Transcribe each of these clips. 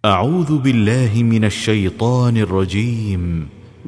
أعوذ بالله من الشيطان الرجيم.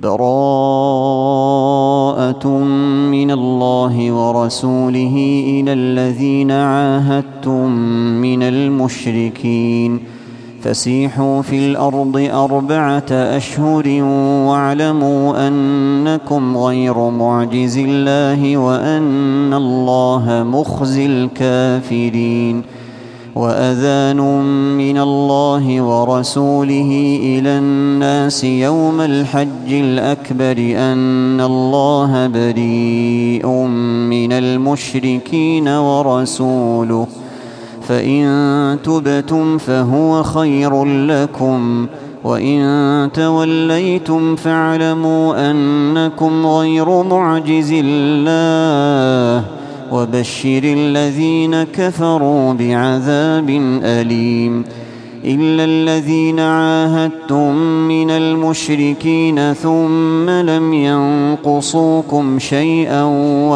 براءة من الله ورسوله إلى الذين عاهدتم من المشركين فسيحوا في الأرض 4 أشهر واعلموا أنكم غير معجز الله وأن الله مخزي الكافرين. وأذان من الله ورسوله إلى الناس يوم الحج الأكبر أن الله بريء من المشركين ورسوله فإن تبتم فهو خير لكم وإن توليتم فاعلموا أنكم غير معجز الله وبشر الذين كفروا بعذاب أليم. إلا الذين عاهدتم من المشركين ثم لم ينقصوكم شيئا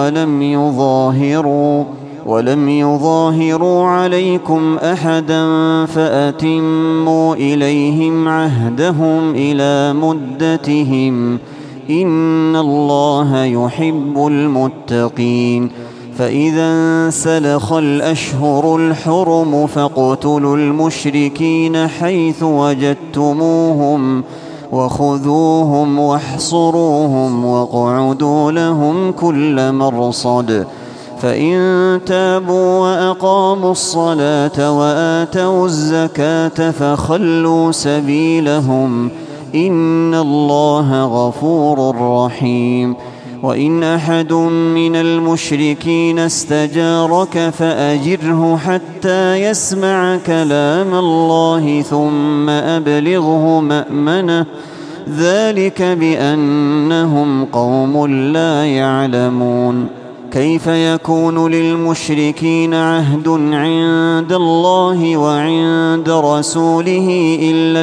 ولم يظاهروا عليكم أحدا فأتموا إليهم عهدهم إلى مدتهم إن الله يحب المتقين. فإذا انسلخ الأشهر الحرم فاقتلوا المشركين حيث وجدتموهم وخذوهم واحصروهم واقعدوا لهم كل مرصد. فإن تابوا وأقاموا الصلاة وآتوا الزكاة فخلوا سبيلهم إن الله غفور رحيم. وإن أحد من المشركين استجارك فأجره حتى يسمع كلام الله ثم أبلغه مأمنه ذلك بأنهم قوم لا يعلمون. كيف يكون للمشركين عهد عند الله وعند رسوله إلا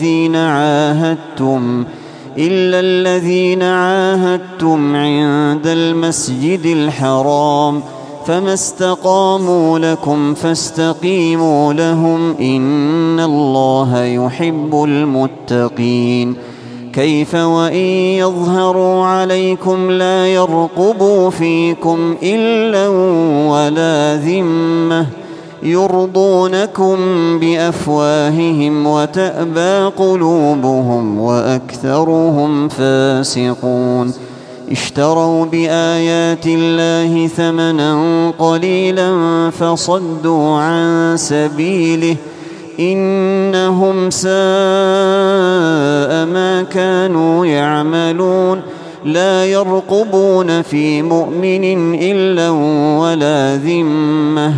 الذين عاهدتم عند المسجد الحرام فما استقاموا لكم فاستقيموا لهم إن الله يحب المتقين. كيف وإن يظهروا عليكم لا يرقبوا فيكم إلا ولا ذمة يرضونكم بأفواههم وتأبى قلوبهم وأكثرهم فاسقون. اشتروا بآيات الله ثمنا قليلا فصدوا عن سبيله إنهم ساء ما كانوا يعملون. لا يرقبون في مؤمن إلا ولا ذمة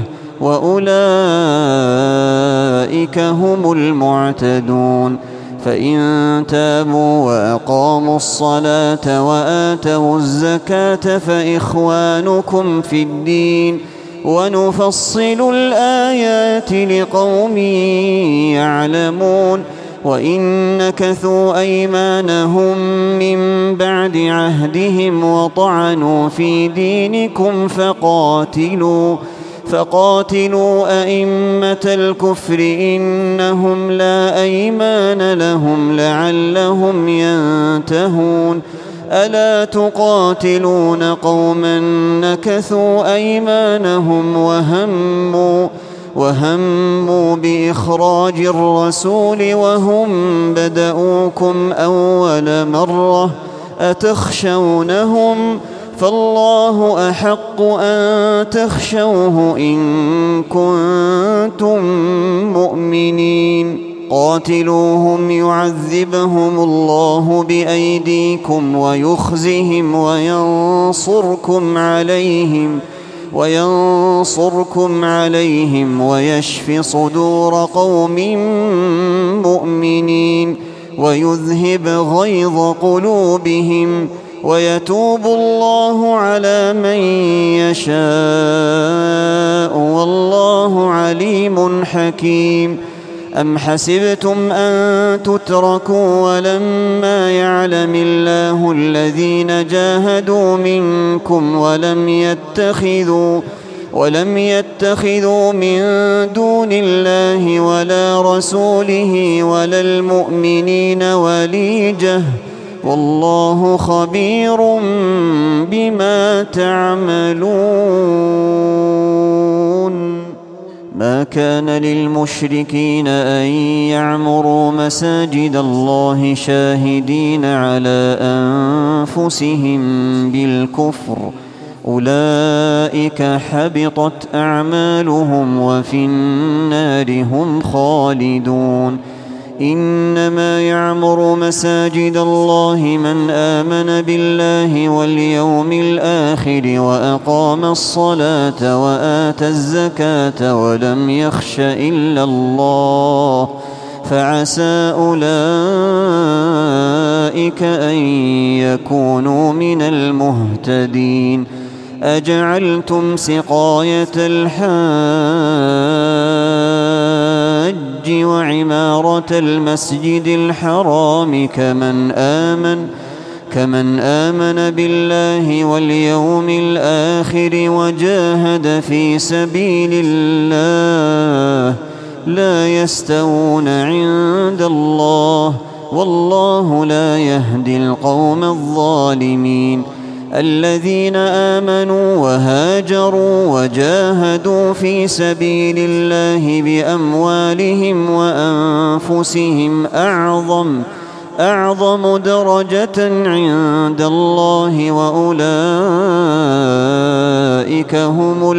وأولئك هم المعتدون. فإن تابوا وأقاموا الصلاة وآتوا الزكاة فإخوانكم في الدين ونفصل الآيات لقوم يعلمون. وإن نكثوا أيمانهم من بعد عهدهم وطعنوا في دينكم فقاتلوا أئمة الكفر إنهم لا أيمان لهم لعلهم ينتهون. ألا تقاتلون قوما نكثوا أيمانهم وهموا بإخراج الرسول وهم بدؤوكم أول مرة أتخشونهم فالله أحق أن تخشوه إن كنتم مؤمنين. قاتلوهم يعذبهم الله بأيديكم ويخزهم وينصركم عليهم ويشف صدور قوم مؤمنين ويذهب غيظ قلوبهم ويتوب الله على من يشاء والله عليم حكيم. أم حسبتم أن تتركوا ولما يعلم الله الذين جاهدوا منكم ولم يتخذوا من دون الله ولا رسوله ولا المؤمنين وليجة والله خبير بما تعملون. ما كان للمشركين أن يعمروا مساجد الله شاهدين على أنفسهم بالكفر أولئك حبطت أعمالهم وفي النار هم خالدون. إنما يعمر مساجد الله من آمن بالله واليوم الآخر وأقام الصلاة وآتى الزكاة ولم يخش إلا الله فعسى أولئك أن يكونوا من المهتدين. أجعلتم سقاية الحاج وعمارة المسجد الحرام كمن آمن بالله واليوم الآخر وجاهد في سبيل الله لا يستوون عند الله والله لا يهدي القوم الظالمين. الذين آمنوا وهاجروا وجاهدوا في سبيل الله بأموالهم وأنفسهم أعظم درجة عند الله وأولئك هم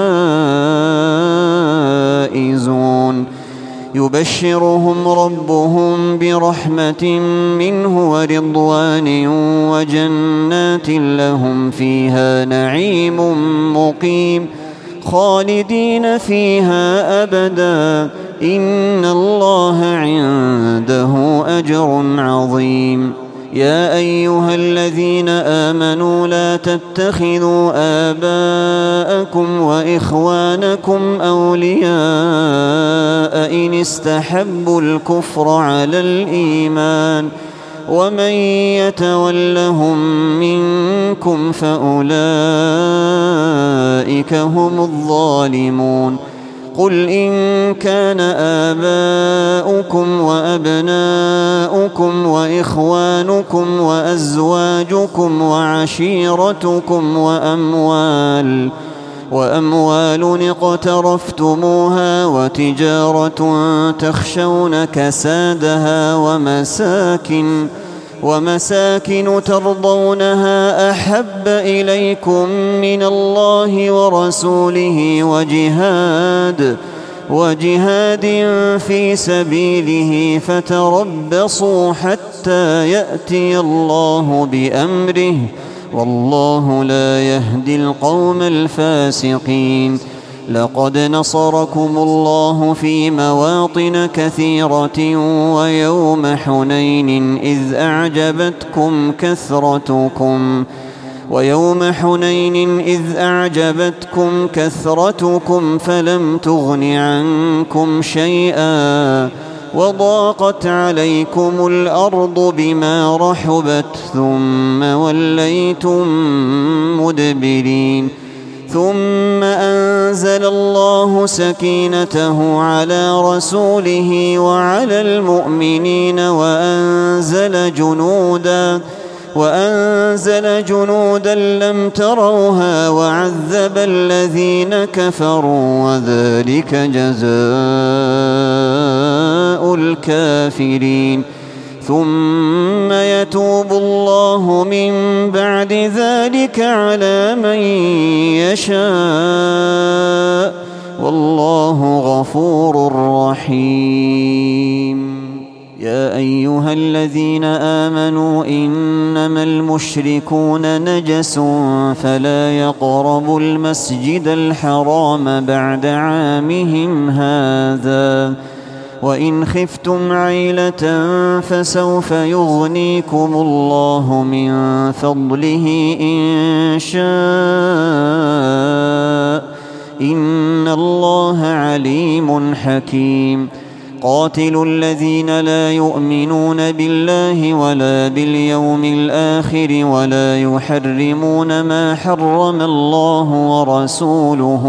الفائزون. يبشرهم ربهم برحمة منه ورضوان وجنات لهم فيها نعيم مقيم خالدين فيها أبدا إن الله عنده أجر عظيم. يا أيها الذين آمنوا لا تتخذوا آباءكم وإخوانكم أولياء إن استحبوا الكفر على الإيمان ومن يتولهم منكم فأولئك هم الظالمون. قل إن كان آباؤكم وأبناؤكم وإخوانكم وأزواجكم وعشيرتكم وأموال اقترفتموها وتجارة تخشون كسادها ومساكن ترضونها أحب إليكم من الله ورسوله وجهاد في سبيله فتربصوا حتى يأتي الله بأمره والله لا يهدي القوم الفاسقين. لقد نصركم الله في مواطن كثيرة ويوم حنين إذ أعجبتكم كثرتكم فلم تغن عنكم شيئا وضاقت عليكم الأرض بما رحبت ثم وليتم مدبرين. ثم أنزل الله سكينته على رسوله وعلى المؤمنين وأنزل جنودا لم تروها وعذب الذين كفروا وذلك جزاء الكافرين. ثم يتوب الله من بعد ذلك على من يشاء والله غفور رحيم. يا أيها الذين آمنوا إنما المشركون نجس فلا يقربوا المسجد الحرام بعد عامهم هذا وإن خفتم عيلة فسوف يغنيكم الله من فضله إن شاء إن الله عليم حكيم. قاتلوا الذين لا يؤمنون بالله ولا باليوم الآخر ولا يحرمون ما حرم الله ورسوله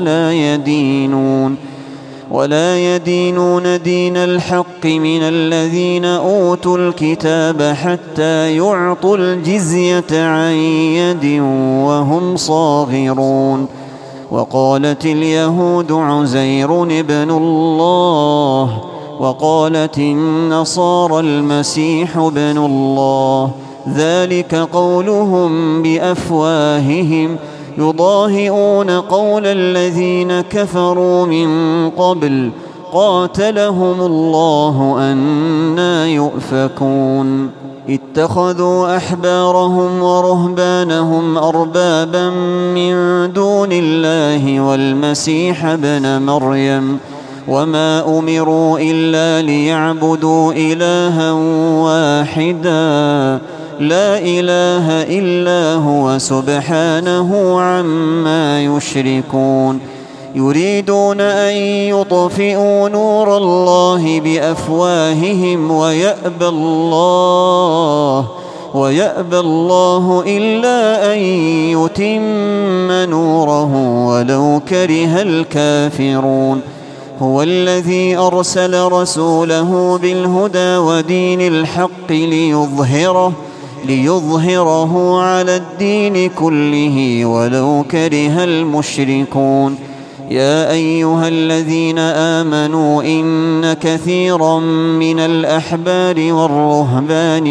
ولا يدينون دين الحق من الذين أوتوا الكتاب حتى يعطوا الجزية عن يد وهم صاغرون. وقالت اليهود عزير ابن الله وقالت النصارى المسيح ابن الله، ذلك قولهم بأفواههم يضاهئون قول الذين كفروا من قبل قاتلهم الله أنى يؤفكون. اتخذوا أحبارهم ورهبانهم أربابا من دون الله والمسيح ابن مريم وما أمروا إلا ليعبدوا إلها واحدا لا إله إلا هو سبحانه عما يشركون. يريدون أن يطفئوا نور الله بأفواههم ويأبى الله إلا أن يتم نوره ولو كره الكافرون. هو الذي أرسل رسوله بالهدى ودين الحق ليظهره على الدين كله ولو كره المشركون. يا أيها الذين آمنوا إن كثيرا من الأحبار والرهبان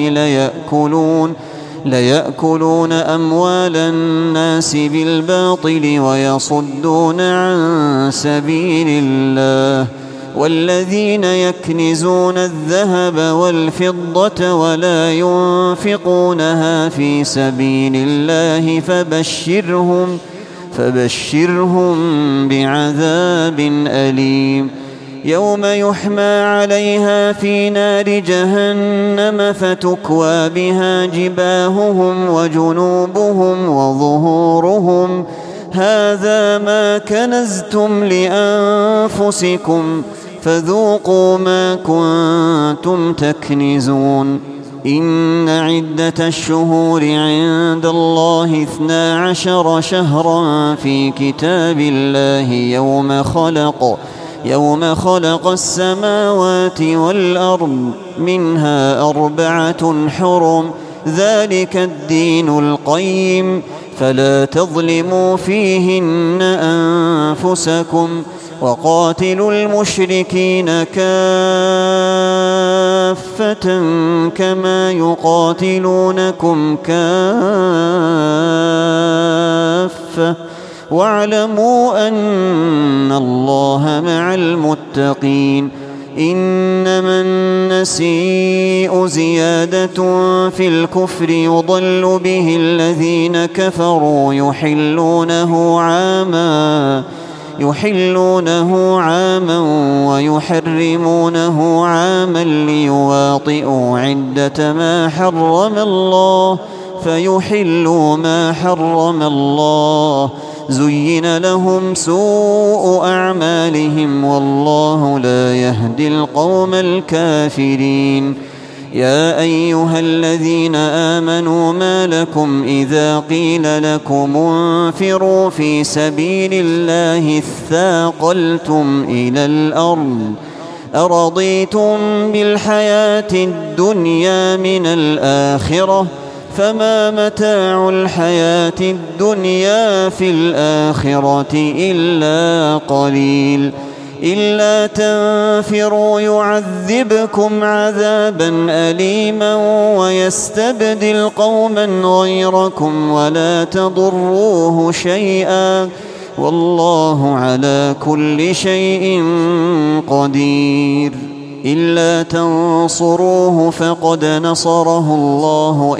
ليأكلون أموال الناس بالباطل ويصدون عن سبيل الله. والذين يكنزون الذهب والفضة ولا ينفقونها في سبيل الله فبشرهم بعذاب أليم. يوم يحمى عليها في نار جهنم فتكوى بها جباههم وجنوبهم وظهورهم هذا ما كنزتم لأنفسكم فذوقوا ما كنتم تكنزون. إن عدة الشهور عند الله 12 شهرا في كتاب الله يوم خلق السماوات والأرض منها 4 حرم ذلك الدين القيم فلا تظلموا فيهن أنفسكم وقاتلوا المشركين كافة كما يقاتلونكم كافة واعلموا أن الله مع المتقين. إنما النسيء زيادة في الكفر يضل به الذين كفروا يحلونه عاما ويحرمونه عاما ليواطئوا عدة ما حرم الله فيحلوا ما حرم الله. زين لهم سوء أعمالهم والله لا يهدي القوم الكافرين. يا أيها الذين آمنوا ما لكم إذا قيل لكم انفروا في سبيل الله اثاقلتم إلى الأرض أرضيتم بالحياة الدنيا من الآخرة فما متاع الحياة الدنيا في الآخرة إلا قليل. إلا تنفروا يعذبكم عذابا أليما ويستبدل قوما غيركم ولا تضروه شيئا والله على كل شيء قدير. إلا تنصروه فقد نصره الله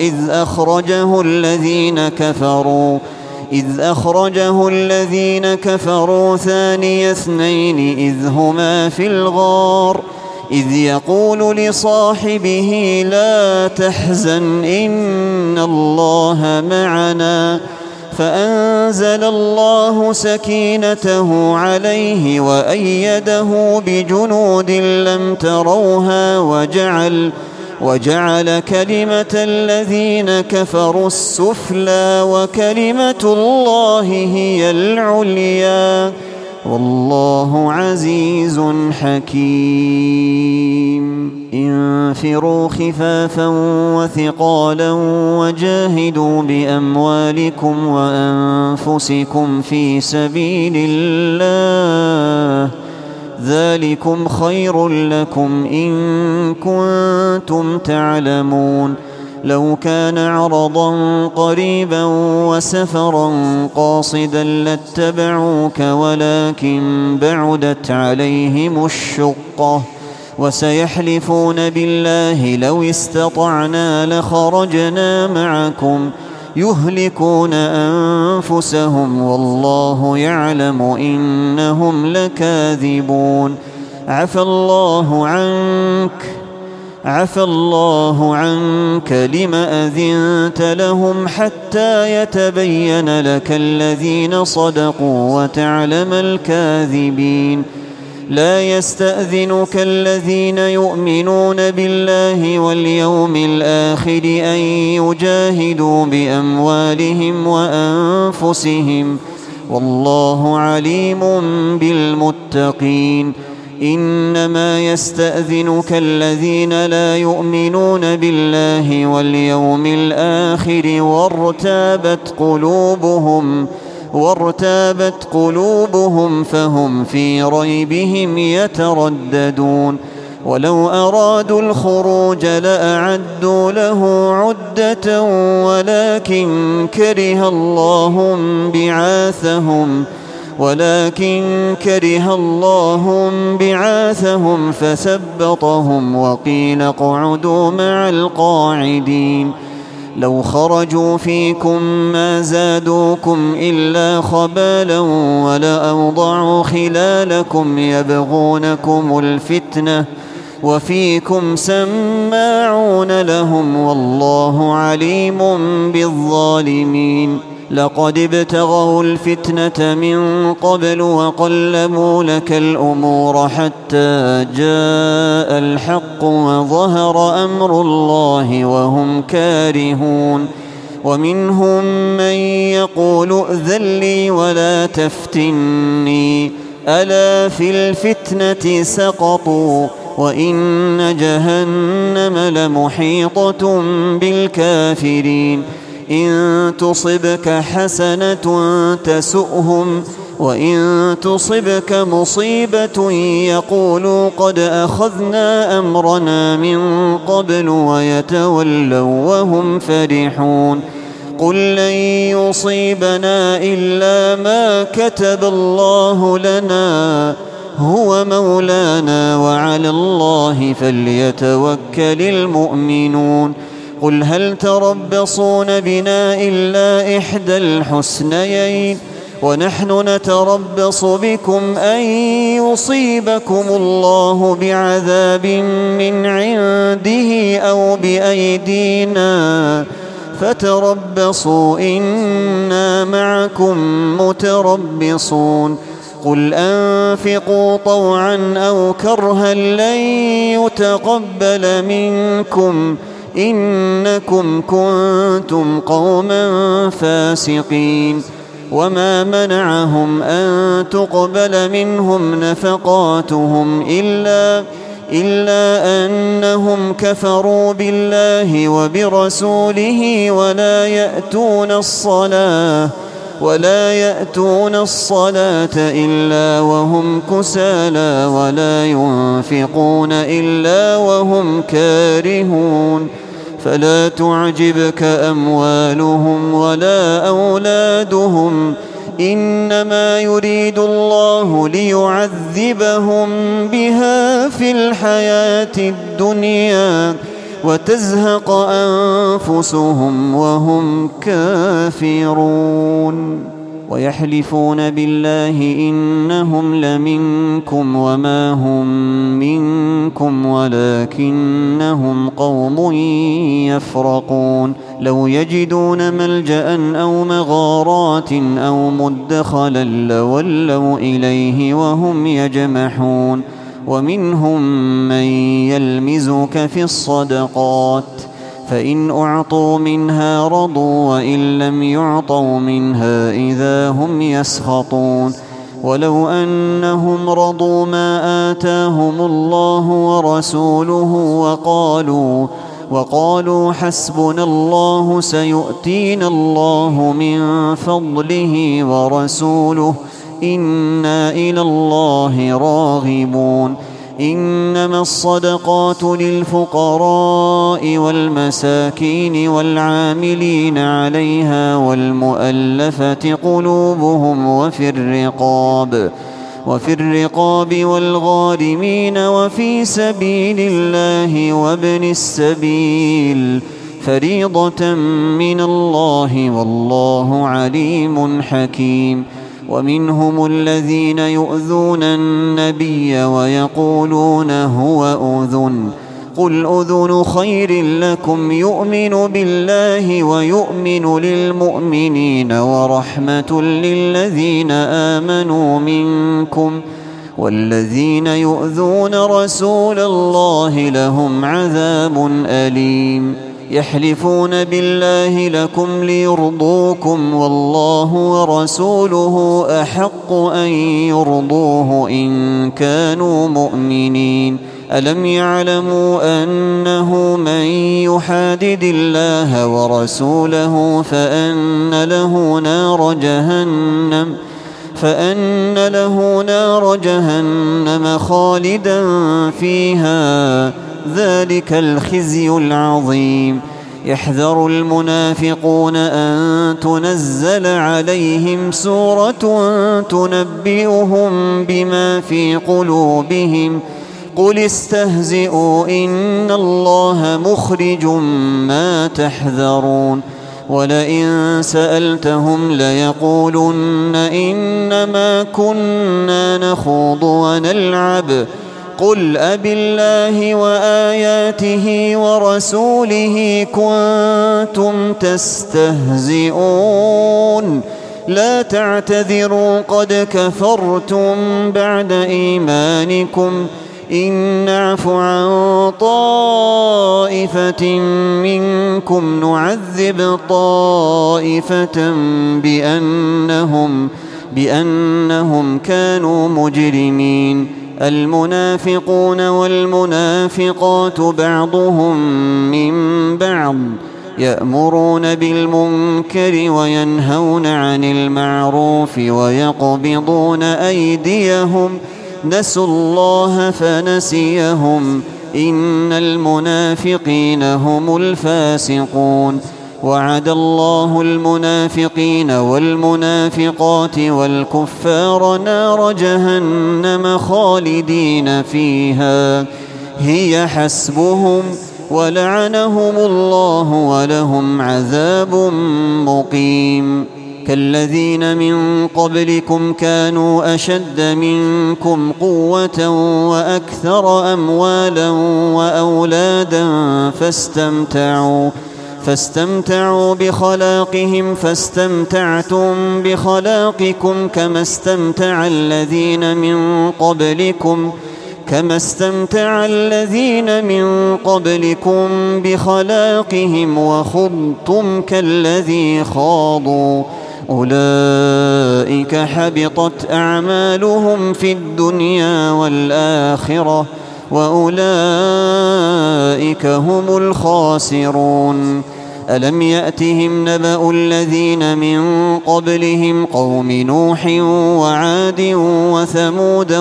إذ أخرجه الذين كفروا ثاني اثنين إذ هما في الغار إذ يقول لصاحبه لا تحزن إن الله معنا فأنزل الله سكينته عليه وأيده بجنود لم تروها وجعل كلمة الذين كفروا السفلى وكلمة الله هي العليا والله عزيز حكيم. انفروا خفافا وثقالا وجاهدوا بأموالكم وأنفسكم في سبيل الله ذلكم خير لكم إن كنتم تعلمون. لو كان عرضا قريبا وسفرا قاصدا لاتبعوك ولكن بعدت عليهم الشقة وسيحلفون بالله لو استطعنا لخرجنا معكم يهلكون أنفسهم والله يعلم إنهم لكاذبون. عفى الله عنك لم أذنت لهم حتى يتبين لك الذين صدقوا وتعلم الكاذبين. لا يستأذنك الذين يؤمنون بالله واليوم الآخر أن يجاهدوا بأموالهم وأنفسهم والله عليم بالمتقين. إنما يستأذنك الذين لا يؤمنون بالله واليوم الآخر وارتابت قلوبهم فهم في ريبهم يترددون. ولو أرادوا الخروج لأعدوا له عدة ولكن كره الله بعاثهم فثبطهم وقيل اقعدوا مع القاعدين. لو خرجوا فيكم ما زادوكم إلا خبالا ولأوضعوا خلالكم يبغونكم الفتنة وفيكم سماعون لهم والله عليم بالظالمين. لقد ابتغوا الفتنة من قبل وقلبوا لك الأمور حتى جاء الحق وظهر أمر الله وهم كارهون. ومنهم من يقول ائذن لي ولا تفتني ألا في الفتنة سقطوا وإن جهنم لمحيطة بالكافرين. إن تصبك حسنة تسؤهم وإن تصبك مصيبة يقولوا قد أخذنا أمرنا من قبل ويتولوا وهم فرحون. قل لن يصيبنا إلا ما كتب الله لنا هو مولانا وعلى الله فليتوكل المؤمنون. قل هل تربصون بنا إلا إحدى الحسنيين ونحن نتربص بكم أن يصيبكم الله بعذاب من عنده أو بأيدينا فتربصوا إنا معكم متربصون. قل أنفقوا طوعا أو كرها لن يتقبل منكم إنكم كنتم قوما فاسقين. وما منعهم أن تقبل منهم نفقاتهم إلا أنهم كفروا بالله وبرسوله ولا يأتون الصلاة إلا وهم كسالى ولا ينفقون إلا وهم كارهون. فلا تعجبك أموالهم ولا أولادهم إنما يريد الله ليعذبهم بها في الحياة الدنيا وتزهق أنفسهم وهم كافرون. ويحلفون بالله إنهم لمنكم وما هم منكم ولكنهم قوم يفرقون لو يجدون ملجأ أو مغارات أو مدخلا لولوا إليه وهم يجمحون ومنهم من يلمزك في الصدقات فإن أعطوا منها رضوا وإن لم يعطوا منها إذا هم يسخطون ولو أنهم رضوا ما آتاهم الله ورسوله وقالوا حسبنا الله سيؤتينا الله من فضله ورسوله إنا إلى الله راغبون إنما الصدقات للفقراء والمساكين والعاملين عليها والمؤلفة قلوبهم وفي الرقاب والغارمين وفي سبيل الله وابن السبيل فريضة من الله والله عليم حكيم ومنهم الذين يؤذون النبي ويقولون هو أذن قل أذن خير لكم يؤمن بالله ويؤمن للمؤمنين ورحمة للذين آمنوا منكم والذين يؤذون رسول الله لهم عذاب أليم يحلفون بالله لكم ليرضوكم والله ورسوله أحق أن يرضوه إن كانوا مؤمنين ألم يعلموا أنه من يحادد الله ورسوله فأن له نار جهنم خالدا فيها ذلك الخزي العظيم يحذر المنافقون أن تنزل عليهم سورة تنبئهم بما في قلوبهم قل استهزئوا إن الله مخرج ما تحذرون ولئن سألتهم ليقولن إنما كنا نخوض ونلعب قل أبالله وآياته ورسوله كنتم تستهزئون لا تعتذروا قد كفرتم بعد إيمانكم إن نعف عن طائفة منكم نعذب طائفة بأنهم كانوا مجرمين المنافقون والمنافقات بعضهم من بعض يأمرون بالمنكر وينهون عن المعروف ويقبضون أيديهم نسوا الله فنسيهم إن المنافقين هم الفاسقون وعد الله المنافقين والمنافقات والكفار نار جهنم خالدين فيها هي حسبهم ولعنهم الله ولهم عذاب مقيم كالذين من قبلكم كانوا أشد منكم قوة وأكثر أموالا وأولادا فاستمتعوا بخلاقهم فاستمتعتم بخلاقكم كما استمتع الذين من قبلكم بخلاقهم وخضتم كالذي خاضوا أولئك حبطت أعمالهم في الدنيا والآخرة وأولئك هم الخاسرون ألم يأتهم نبأ الذين من قبلهم قوم نوح وعاد وثمود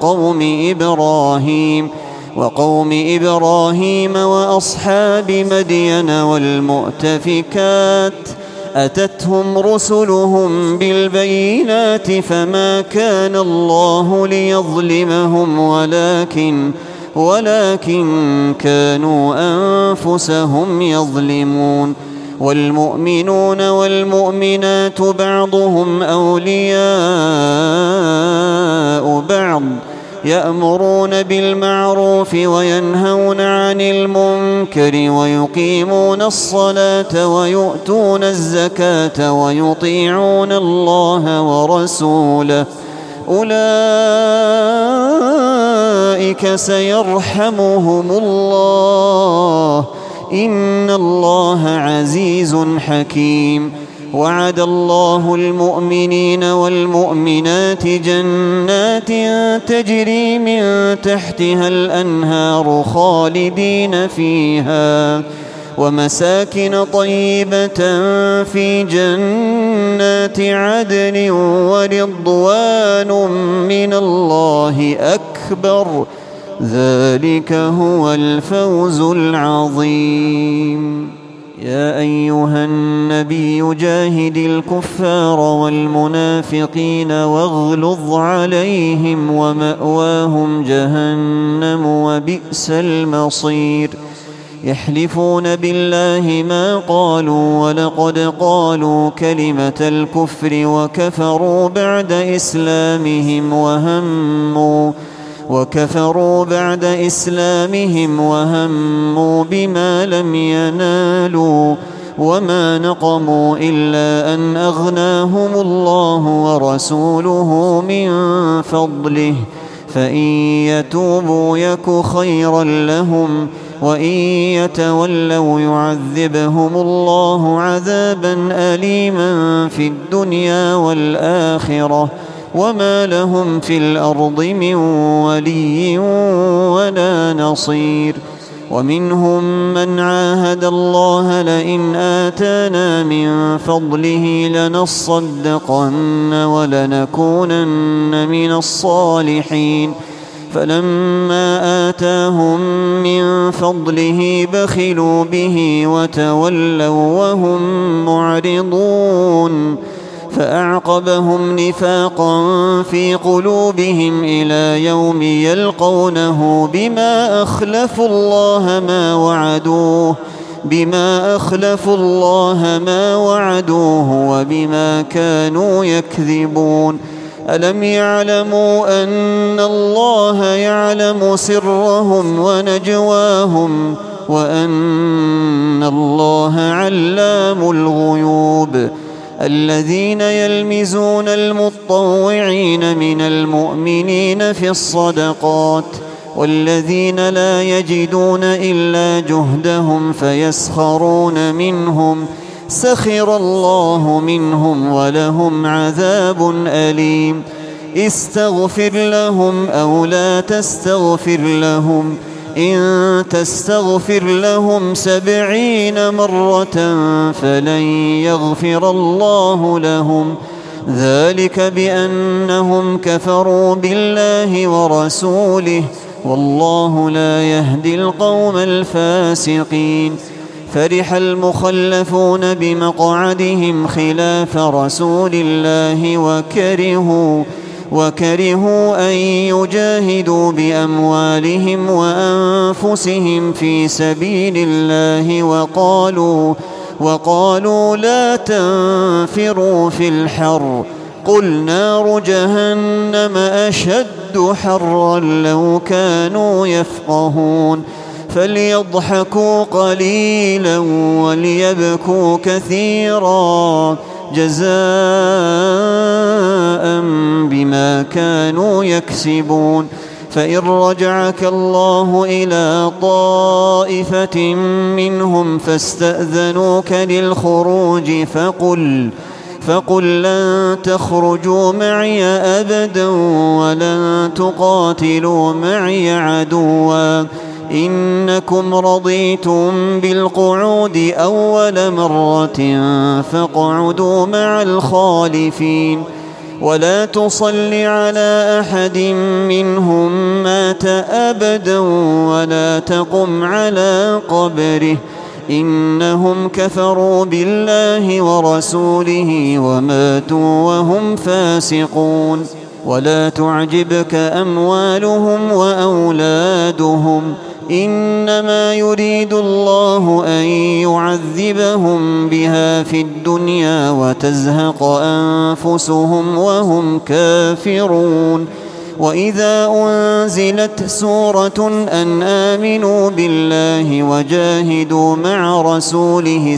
وقوم إبراهيم وأصحاب مدين والمؤتفكات أتتهم رسلهم بالبينات فما كان الله ليظلمهم ولكن كانوا أنفسهم يظلمون والمؤمنون والمؤمنات بعضهم أولياء بعض يأمرون بالمعروف وينهون عن المنكر ويقيمون الصلاة ويؤتون الزكاة ويطيعون الله ورسوله أولئك سيرحمهم الله إن الله عزيز حكيم. وعد الله المؤمنين والمؤمنات جنات تجري من تحتها الأنهار خالدين فيها ومساكن طيبة في جنات عدن ورضوان من الله أكبر ذلك هو الفوز العظيم. يا أيها النبي جاهد الكفار والمنافقين واغلظ عليهم ومأواهم جهنم وبئس المصير. يحلفون بالله ما قالوا ولقد قالوا كلمة الكفر وكفروا بعد إسلامهم وهموا بما لم ينالوا وما نقموا إلا أن أغناهم الله ورسوله من فضله فإن يتوبوا يك خيرا لهم وإن يتولوا يعذبهم الله عذابا أليما في الدنيا والآخرة وما لهم في الأرض من ولي ولا نصير. ومنهم من عاهد الله لئن آتانا من فضله لنصدقن ولنكونن من الصالحين فلما آتاهم من فضله بخلوا به وتولوا وهم معرضون فأعقبهم نفاقا في قلوبهم إلى يوم يلقونه بما أخلفوا الله ما وعدوه وبما كانوا يكذبون. ألم يعلموا أن الله يعلم سرهم ونجواهم وأن الله علام الغيوب. الذين يلمزون المطوعين من المؤمنين في الصدقات والذين لا يجدون إلا جهدهم فيسخرون منهم سخر الله منهم ولهم عذاب أليم. استغفر لهم أو لا تستغفر لهم إن تستغفر لهم 70 مرة فلن يغفر الله لهم ذلك بأنهم كفروا بالله ورسوله والله لا يهدي القوم الفاسقين. فرح المخلفون بمقعدهم خلاف رسول الله وكرهوا أن يجاهدوا بأموالهم وأنفسهم في سبيل الله وقالوا لا تنفروا في الحر قل نار جهنم أشد حرا لو كانوا يفقهون. فليضحكوا قليلا وليبكوا كثيرا جزاء بما كانوا يكسبون. فإن رجعك الله إلى طائفة منهم فاستأذنوك للخروج فقل لن تخرجوا معي أبدا ولن تقاتلوا معي عدوا إنكم رضيتم بالقعود أول مرة فاقعدوا مع الخالفين. ولا تصل على أحد منهم مات أبدا ولا تقم على قبره إنهم كفروا بالله ورسوله وماتوا وهم فاسقون. ولا تعجبك أموالهم وأولادهم إنما يريد الله أن يعذبهم بها في الدنيا وتزهق أنفسهم وهم كافرون. وإذا أنزلت سورة أن آمنوا بالله وجاهدوا مع رسوله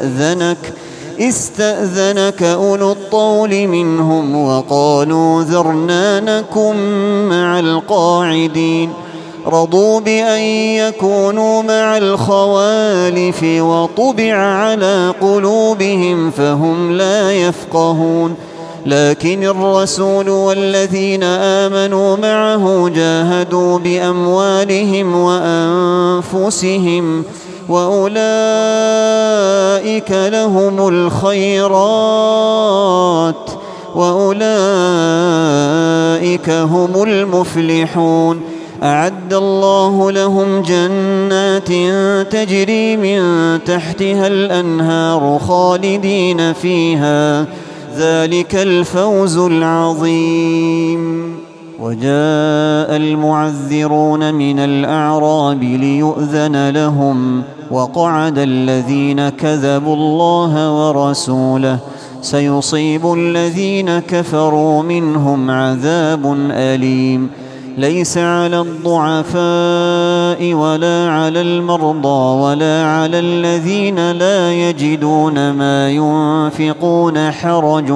استأذنك أولو الطول منهم وقالوا ذرنا نكن مع القاعدين. رضوا بأن يكونوا مع الخوالف وطبع على قلوبهم فهم لا يفقهون. لكن الرسول والذين آمنوا معه جاهدوا بأموالهم وأنفسهم وأولئك لهم الخيرات وأولئك هم المفلحون. أعد الله لهم جنات تجري من تحتها الأنهار خالدين فيها ذلك الفوز العظيم. وجاء المعذرون من الأعراب ليؤذن لهم وقعد الذين كذبوا الله ورسوله سيصيب الذين كفروا منهم عذاب أليم. ليس على الضعفاء ولا على المرضى ولا على الذين لا يجدون ما ينفقون حرج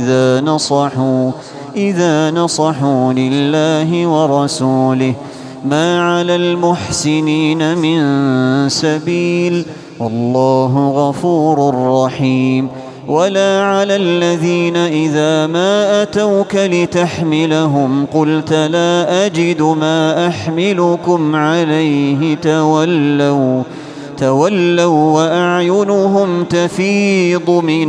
إذا نصحوا لله ورسوله ما على المحسنين من سبيل والله غفور رحيم. ولا على الذين إذا ما أتوك لتحملهم قلت لا أجد ما أحملكم عليه تولوا وأعينهم تفيض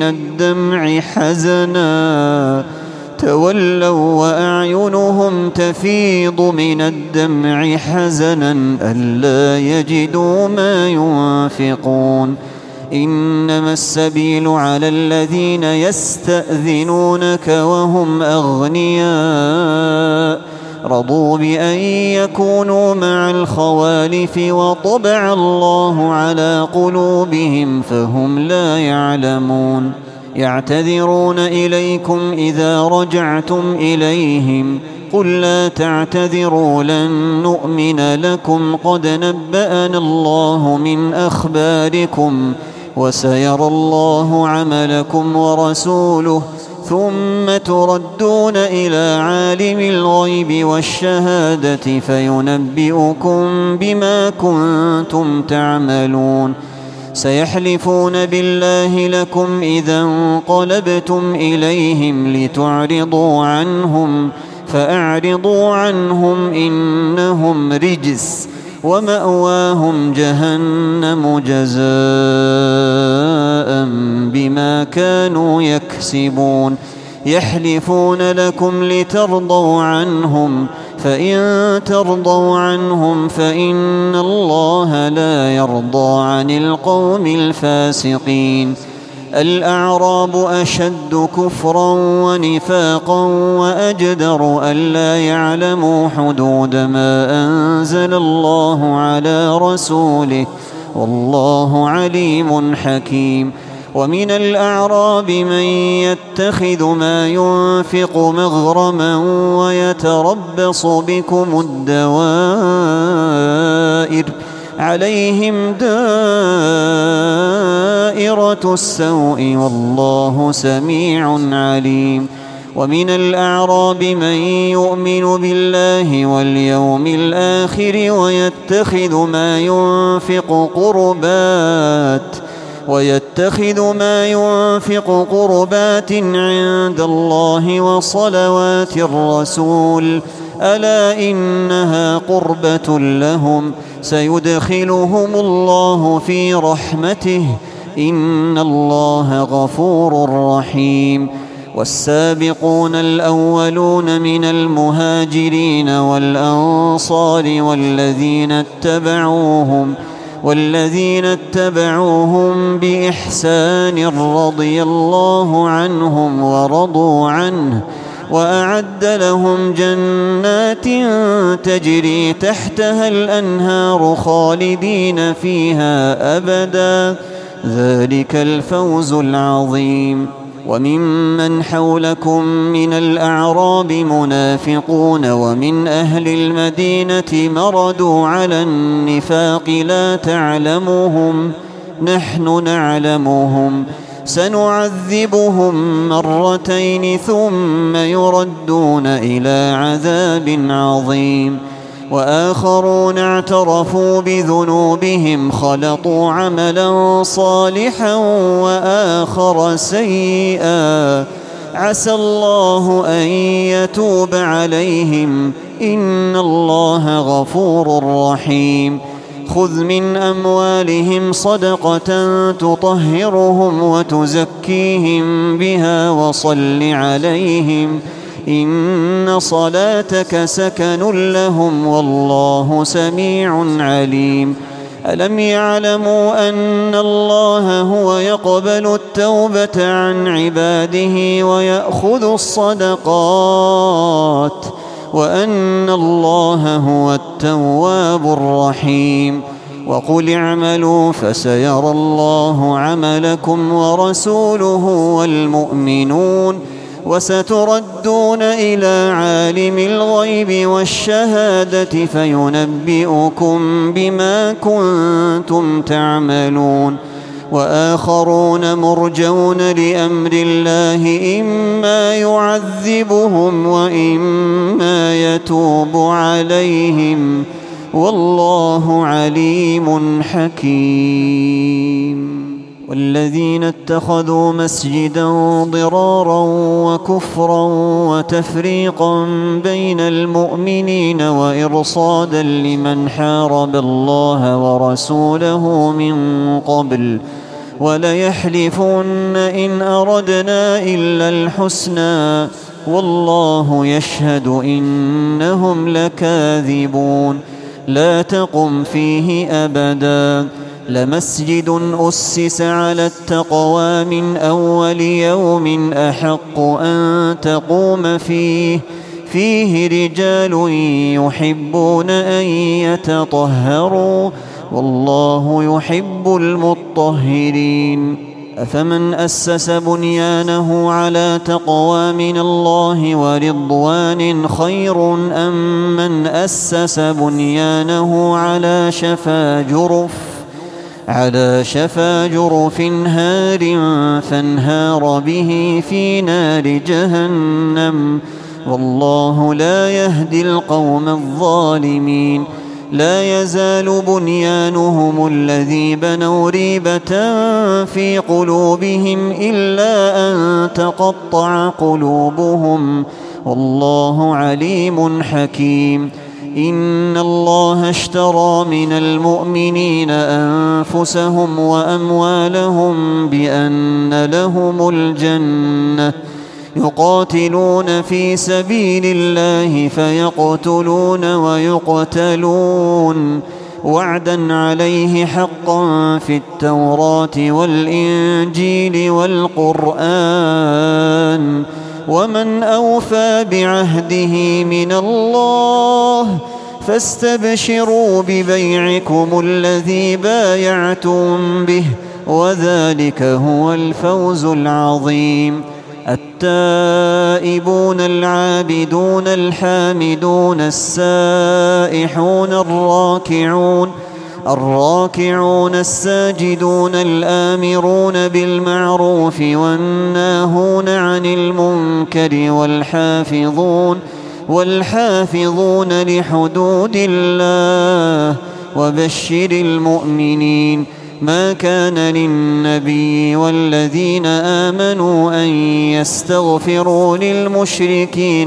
من الدمع حزنا ألا يجدوا ما ينفقون. إنما السبيل على الذين يستأذنونك وهم أغنياء رضوا بأن يكونوا مع الخوالف وطبع الله على قلوبهم فهم لا يعلمون. يعتذرون إليكم إذا رجعتم إليهم قل لا تعتذروا لن نؤمن لكم قد نبأنا الله من أخباركم وسيرى الله عملكم ورسوله ثم تردون إلى عالم الغيب والشهادة فينبئكم بما كنتم تعملون. سيحلفون بالله لكم إذا انقلبتم إليهم لتعرضوا عنهم فأعرضوا عنهم إنهم رجس ومأواهم جهنم جزاء بما كانوا يكسبون. يحلفون لكم لترضوا عنهم فإن ترضوا عنهم فإن الله لا يرضى عن القوم الفاسقين. الأعراب أشد كفرا ونفاقا وأجدر ألا يعلموا حدود ما أنزل الله على رسوله والله عليم حكيم. ومن الأعراب من يتخذ ما ينفق مغرما ويتربص بكم الدوائر عليهم دائرة السوء والله سميع عليم. ومن الأعراب من يؤمن بالله واليوم الآخر ويتخذ ما ينفق قربات عند الله وصلوات الرسول ألا إنها قربة لهم سيدخلهم الله في رحمته إن الله غفور رحيم. والسابقون الأولون من المهاجرين والأنصار والذين اتبعوهم بإحسان رضي الله عنهم ورضوا عنه وأعد لهم جنات تجري تحتها الأنهار خالدين فيها أبدا، ذلك الفوز العظيم. وممن حولكم من الأعراب منافقون ومن أهل المدينة مردوا على النفاق لا تعلمهم نحن نعلمهم سنعذبهم مرتين ثم يردون إلى عذاب عظيم. وآخرون اعترفوا بذنوبهم خلطوا عملا صالحا وآخر سيئا عسى الله أن يتوب عليهم إن الله غفور رحيم. خذ من أموالهم صدقة تطهرهم وتزكيهم بها وصل عليهم إن صلاتك سكن لهم والله سميع عليم. ألم يعلموا أن الله هو يقبل التوبة عن عباده ويأخذ الصدقات وأن الله هو التواب الرحيم. وقل اعملوا فسيرى الله عملكم ورسوله والمؤمنون وستردون إلى عالم الغيب والشهادة فينبئكم بما كنتم تعملون. وآخرون مرجون لأمر الله إما يعذبهم وإما يتوب عليهم والله عليم حكيم. والذين اتخذوا مسجدا ضرارا وكفرا وتفريقا بين المؤمنين وإرصادا لمن حارب الله ورسوله من قبل وليحلفن إن أردنا إلا الحسنى والله يشهد إنهم لكاذبون. لا تقم فيه أبدا لمسجد أسس على التقوى من أول يوم أحق أن تقوم فيه رجال يحبون أن يتطهروا والله يحب المطهرين. أفمن أسس بنيانه على تقوى من الله ورضوان خير أم من أسس بنيانه على شفا جرف هار فانهار به في نار جهنم والله لا يهدي القوم الظالمين. لا يزال بنيانهم الذي بنوا ريبة في قلوبهم إلا أن تقطع قلوبهم والله عليم حكيم. إن الله اشترى من المؤمنين أنفسهم وأموالهم بأن لهم الجنة يقاتلون في سبيل الله فيقتلون ويقتلون وعدا عليه حقا في التوراة والإنجيل والقرآن ومن أوفى بعهده من الله فاستبشروا ببيعكم الذي بايعتم به وذلك هو الفوز العظيم. التائبون العابدون الحامدون السائحون الراكعون الساجدون الآمرون بالمعروف والناهون عن المنكر والحافظون لحدود الله وبشر المؤمنين. ما كان للنبي والذين آمنوا أن يستغفروا للمشركين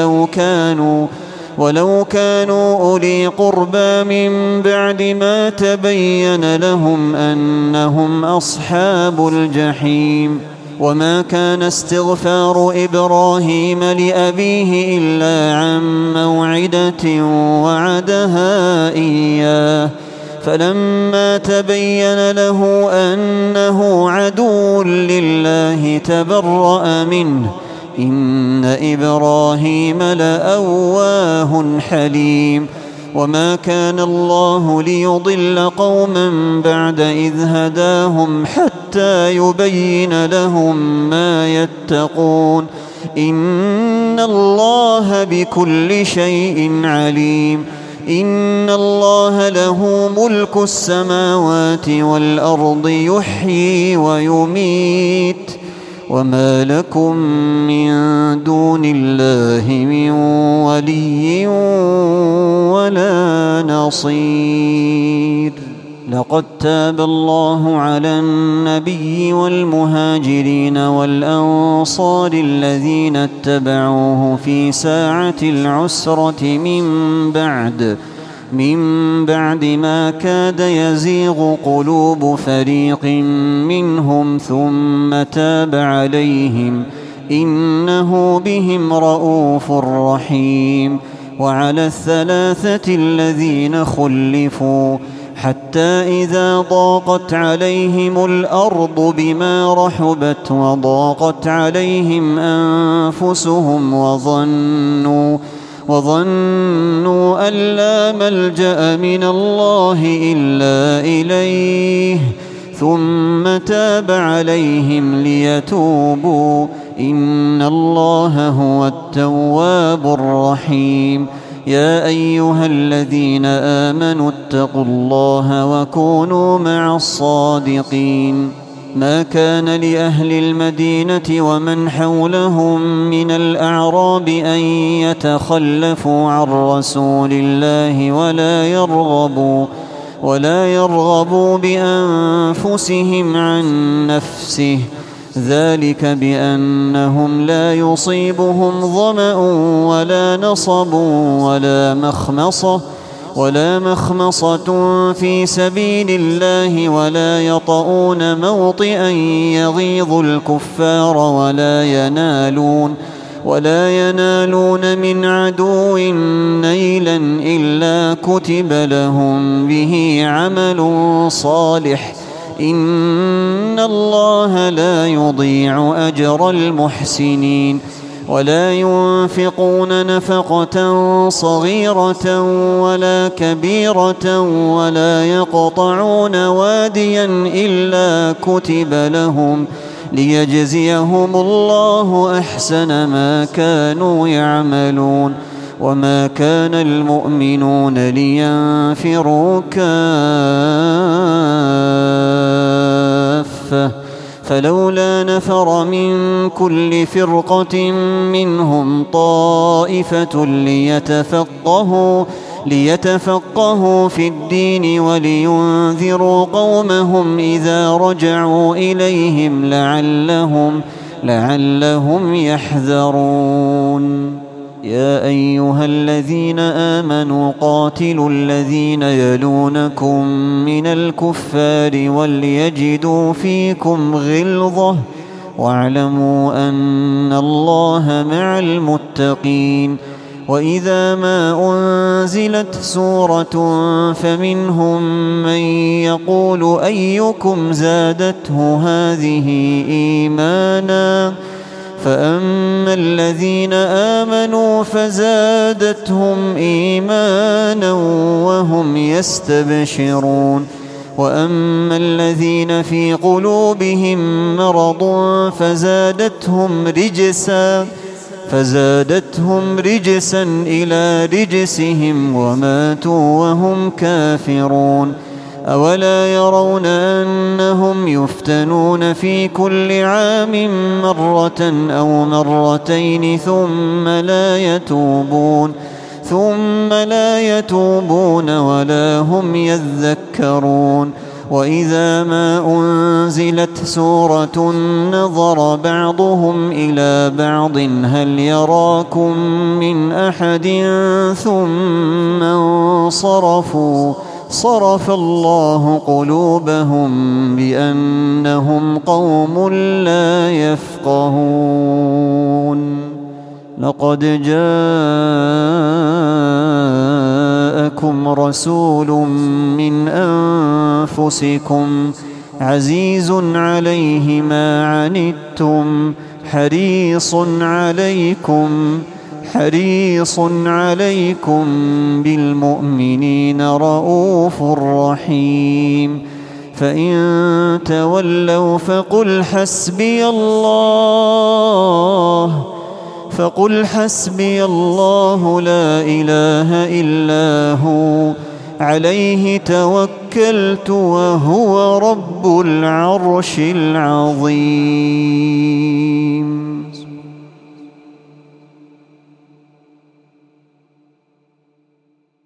ولو كانوا أولي قربى من بعد ما تبين لهم أنهم أصحاب الجحيم. وما كان استغفار إبراهيم لأبيه إلا عن موعدة وعدها إياه فلما تبين له أنه عدو لله تبرأ منه إن إبراهيم لأواه حليم وما كان الله ليضل قوما بعد إذ هداهم حتى يبين لهم ما يتقون إن الله بكل شيء عليم إن الله له ملك السماوات والأرض يحيي ويميت وما لكم من دون الله من ولي ولا نصير. لقد تاب الله على النبي والمهاجرين والأنصار الذين اتبعوه في ساعة العسرة من بعد ما كاد يزيغ قلوب فريق منهم ثم تاب عليهم إنه بهم رءوف رحيم. وعلى الثلاثة الذين خلفوا حتى إذا ضاقت عليهم الأرض بما رحبت وضاقت عليهم أنفسهم وظنوا أن لا ملجأ من الله إلا إليه ثم تاب عليهم ليتوبوا إن الله هو التواب الرحيم. يا أيها الذين آمنوا اتقوا الله وكونوا مع الصادقين. ما كان لأهل المدينة ومن حولهم من الأعراب أن يتخلفوا عن رسول الله ولا يرغبوا بأنفسهم عن نفسه ذلك بأنهم لا يصيبهم ظمأ ولا نصب ولا مخمصة في سبيل الله ولا يطؤون موطئا يغيظ الكفار ولا ينالون من عدو نيلا إلا كتب لهم به عمل صالح إن الله لا يضيع أجر المحسنين. ولا ينفقون نفقة صغيرة ولا كبيرة ولا يقطعون واديا إلا كتب لهم ليجزيهم الله أحسن ما كانوا يعملون. وما كان المؤمنون لينفروا كافة فلولا نفر من كل فرقة منهم طائفة ليتفقهوا في الدين ولينذروا قومهم إذا رجعوا إليهم لعلهم يحذرون. يا أيها الذين آمنوا قاتلوا الذين يلونكم من الكفار وليجدوا فيكم غلظة واعلموا أن الله مع المتقين. وإذا ما أنزلت سورة فمنهم من يقول أيكم زادته هذه إيمانا فأما الذين آمنوا فزادتهم إيمانا وهم يستبشرون. وأما الذين في قلوبهم مرض فزادتهم رجسا إلى رجسهم وماتوا وهم كافرون. أولا يرون أنهم يفتنون في كل عام مرة أو مرتين ثم لا يتوبون ولا هم يذكرون. وإذا ما أنزلت سورة نظر بعضهم إلى بعض هل يراكم من أحد ثم انصرفوا صرف الله قلوبهم بأنهم قوم لا يفقهون. لقد جاءكم رسول من أنفسكم عزيز عليه ما عنتم حريص عليكم بالمؤمنين رؤوف رحيم. فإن تولوا فقل حسبي الله لا إله إلا هو عليه توكلت وهو رب العرش العظيم.